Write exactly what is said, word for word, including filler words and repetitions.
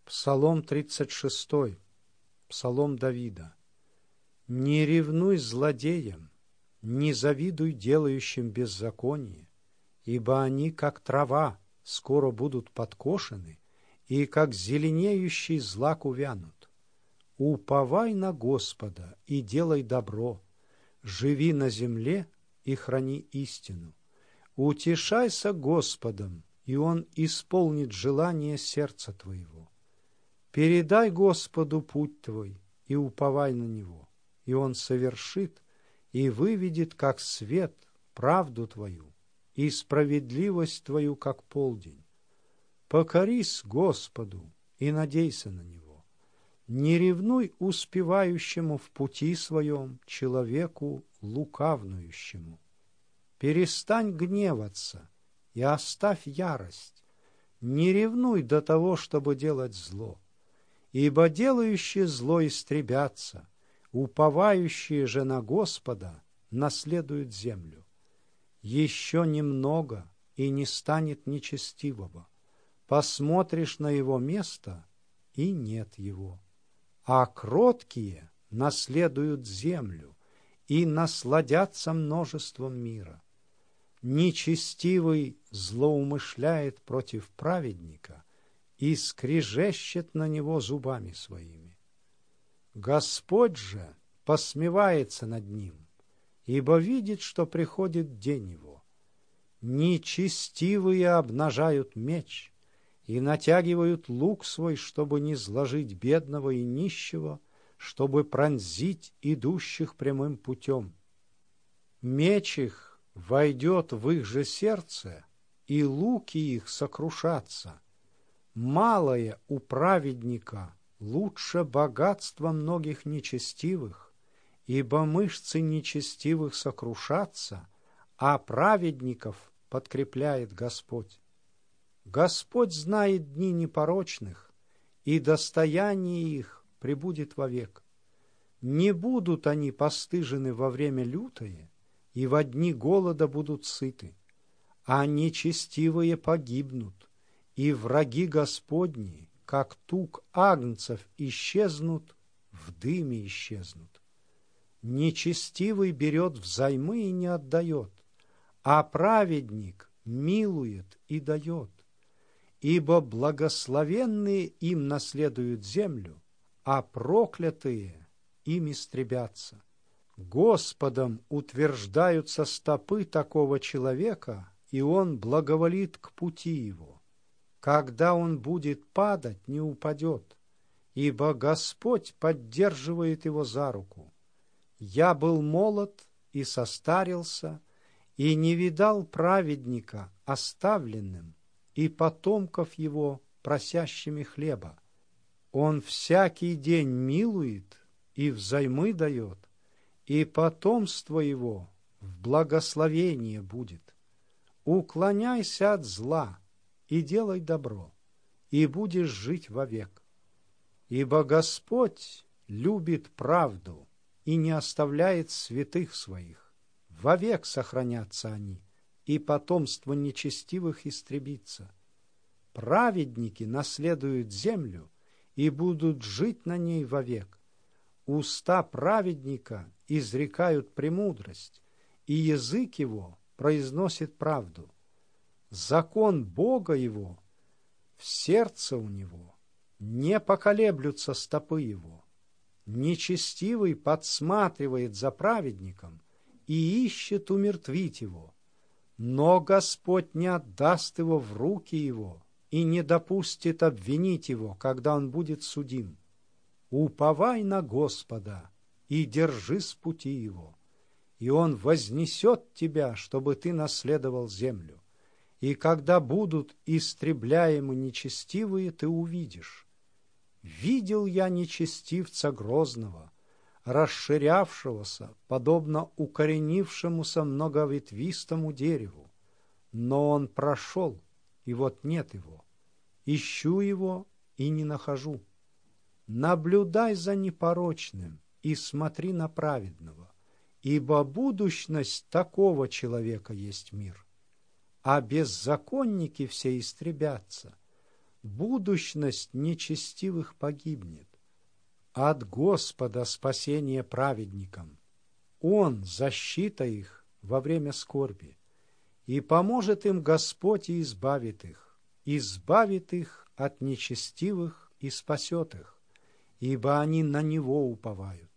Псалом тридцать шестой, Псалом Давида. «Не ревнуй злодеям, не завидуй делающим беззаконие, ибо они, как трава, скоро будут подкошены, и, как зеленеющий злак, увянут. Уповай на Господа и делай добро, живи на земле и храни истину. Утешайся Господом, и Он исполнит желание сердца твоего. Передай Господу путь твой и уповай на Него, и Он совершит и выведет, как свет, правду твою и справедливость твою, как полдень. Покорись Господу и надейся на Него. Не ревнуй успевающему в пути своем человеку лукавнующему. Перестань гневаться и оставь ярость. Не ревнуй до того, чтобы делать зло. Ибо делающие зло истребятся, уповающие же на Господа наследуют землю. Еще немного, и не станет нечестивого. Посмотришь на его место, и нет его. А кроткие наследуют землю и насладятся множеством мира. Нечестивый злоумышляет против праведника и скрежещет на него зубами своими. Господь же посмевается над ним, ибо видит, что приходит день его. Нечестивые обнажают меч и натягивают лук свой, чтобы не сложить бедного и нищего, чтобы пронзить идущих прямым путем. Меч их войдет в их же сердце, и луки их сокрушатся. Малое у праведника лучше богатства многих нечестивых, ибо мышцы нечестивых сокрушатся, а праведников подкрепляет Господь. Господь знает дни непорочных, и достояние их пребудет вовек. Не будут они постыжены во время лютое, и во дни голода будут сыты, а нечестивые погибнут, и враги Господни, как тук агнцев, исчезнут, в дыме исчезнут. Нечестивый берет взаймы и не отдает, а праведник милует и дает. Ибо благословенные им наследуют землю, а проклятые им истребятся. Господом утверждаются стопы такого человека, и он благоволит к пути его. Когда он будет падать, не упадет, ибо Господь поддерживает его за руку. Я был молод и состарился, и не видал праведника оставленным, и потомков его просящими хлеба. Он всякий день милует и взаймы дает, и потомство его в благословение будет. Уклоняйся от зла и делай добро, и будешь жить вовек. Ибо Господь любит правду и не оставляет святых своих. Вовек сохранятся они, и потомство нечестивых истребится. Праведники наследуют землю и будут жить на ней вовек. Уста праведника изрекают премудрость, и язык его произносит правду. Закон Бога его в сердце у него, не поколеблются стопы его. Нечестивый подсматривает за праведником и ищет умертвить его, но Господь не отдаст его в руки его и не допустит обвинить его, когда он будет судим. Уповай на Господа и держи с пути его, и он вознесет тебя, чтобы ты наследовал землю. И когда будут истребляемы нечестивые, ты увидишь. Видел я нечестивца грозного, расширявшегося, подобно укоренившемуся многоветвистому дереву. Но он прошел, и вот нет его. Ищу его и не нахожу. Наблюдай за непорочным и смотри на праведного, ибо будущность такого человека есть мир. А беззаконники все истребятся, будущность нечестивых погибнет. От Господа спасение праведникам. Он — защита их во время скорби. И поможет им Господь и избавит их, избавит их от нечестивых и спасет их, ибо они на Него уповают.